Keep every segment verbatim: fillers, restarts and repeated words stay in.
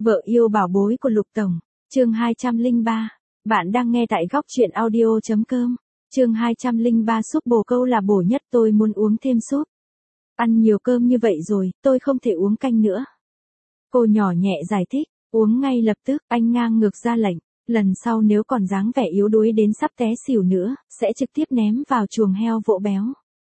Vợ yêu bảo bối của Lục Tổng, chương hai trăm lẻ ba. Bạn đang nghe tại góc truyện audio chấm com. Chương hai trăm lẻ ba súp bồ câu là bổ nhất, tôi muốn uống thêm súp. Ăn nhiều cơm như vậy rồi, tôi không thể uống canh nữa. Cô nhỏ nhẹ giải thích, uống ngay lập tức. Anh ngang ngược ra lệnh, lần sau nếu còn dáng vẻ yếu đuối đến sắp té xỉu nữa, sẽ trực tiếp ném vào chuồng heo vỗ béo.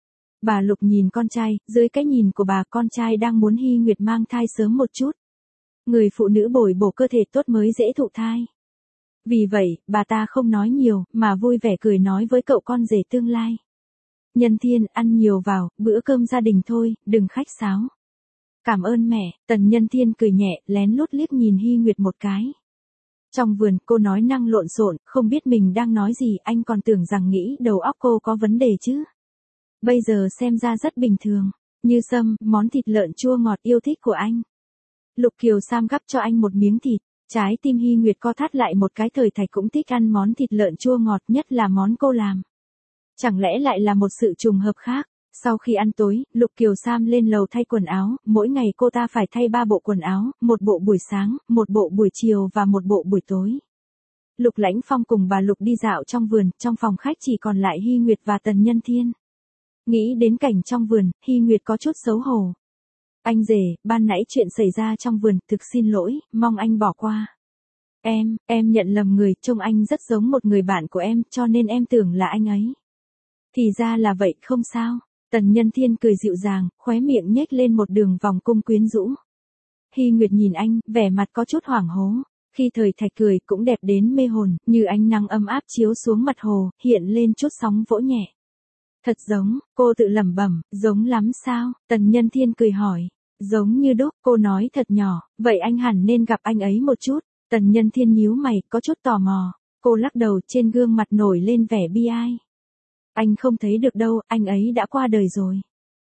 Bà Lục nhìn con trai, dưới cái nhìn của bà con trai đang muốn Hy Nguyệt mang thai sớm một chút. Người phụ nữ bồi bổ cơ thể tốt mới dễ thụ thai. Vì vậy, bà ta không nói nhiều, mà vui vẻ cười nói với cậu con rể tương lai. Nhân Thiên, ăn nhiều vào, bữa cơm gia đình thôi, đừng khách sáo. Cảm ơn mẹ. Tần Nhân Thiên cười nhẹ, lén lút liếc nhìn Hy Nguyệt một cái. Trong vườn, cô nói năng lộn xộn, không biết mình đang nói gì, anh còn tưởng rằng nghĩ đầu óc cô có vấn đề chứ. Bây giờ xem ra rất bình thường. Như sâm, món thịt lợn chua ngọt yêu thích của anh. Lục Kiều Sam gắp cho anh một miếng thịt, trái tim Hy Nguyệt co thắt lại một cái, thời thạch cũng thích ăn món thịt lợn chua ngọt, nhất là món cô làm. Chẳng lẽ lại là một sự trùng hợp khác? Sau khi ăn tối, Lục Kiều Sam lên lầu thay quần áo, mỗi ngày cô ta phải thay ba bộ quần áo, một bộ buổi sáng, một bộ buổi chiều và một bộ buổi tối. Lục Lãnh Phong cùng bà Lục đi dạo trong vườn, trong phòng khách chỉ còn lại Hy Nguyệt và Tần Nhân Thiên. Nghĩ đến cảnh trong vườn, Hy Nguyệt có chút xấu hổ. Anh rể, ban nãy chuyện xảy ra trong vườn, thực xin lỗi, mong anh bỏ qua. Em, em nhận lầm người, trông anh rất giống một người bạn của em, cho nên em tưởng là anh ấy. Thì ra là vậy, không sao. Tần Nhân Thiên cười dịu dàng, khóe miệng nhếch lên một đường vòng cung quyến rũ. Hy Nguyệt nhìn anh, vẻ mặt có chút hoảng hố. Khi thời thạch cười cũng đẹp đến mê hồn, như ánh nắng ấm áp chiếu xuống mặt hồ, hiện lên chút sóng vỗ nhẹ. Thật giống, cô tự lẩm bẩm, giống lắm sao? Tần Nhân Thiên cười hỏi. Giống như đúc, cô nói thật nhỏ, vậy anh hẳn nên gặp anh ấy một chút. Tần Nhân Thiên nhíu mày, có chút tò mò. Cô lắc đầu, trên gương mặt nổi lên vẻ bi ai. Anh không thấy được đâu, anh ấy đã qua đời rồi.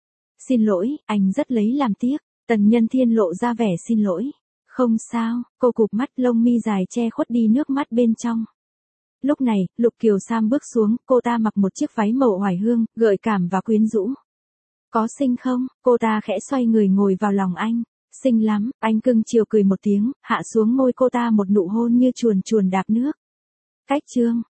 Xin lỗi, anh rất lấy làm tiếc. Tần Nhân Thiên lộ ra vẻ xin lỗi. Không sao, cô cụp mắt, lông mi dài che khuất đi nước mắt bên trong. Lúc này, Lục Kiều Sam bước xuống, cô ta mặc một chiếc váy màu oải hương, gợi cảm và quyến rũ. Có xinh không? Cô ta khẽ xoay người ngồi vào lòng anh. Xinh lắm, anh cưng chiều cười một tiếng, hạ xuống môi cô ta một nụ hôn như chuồn chuồn đạp nước. Cách chương,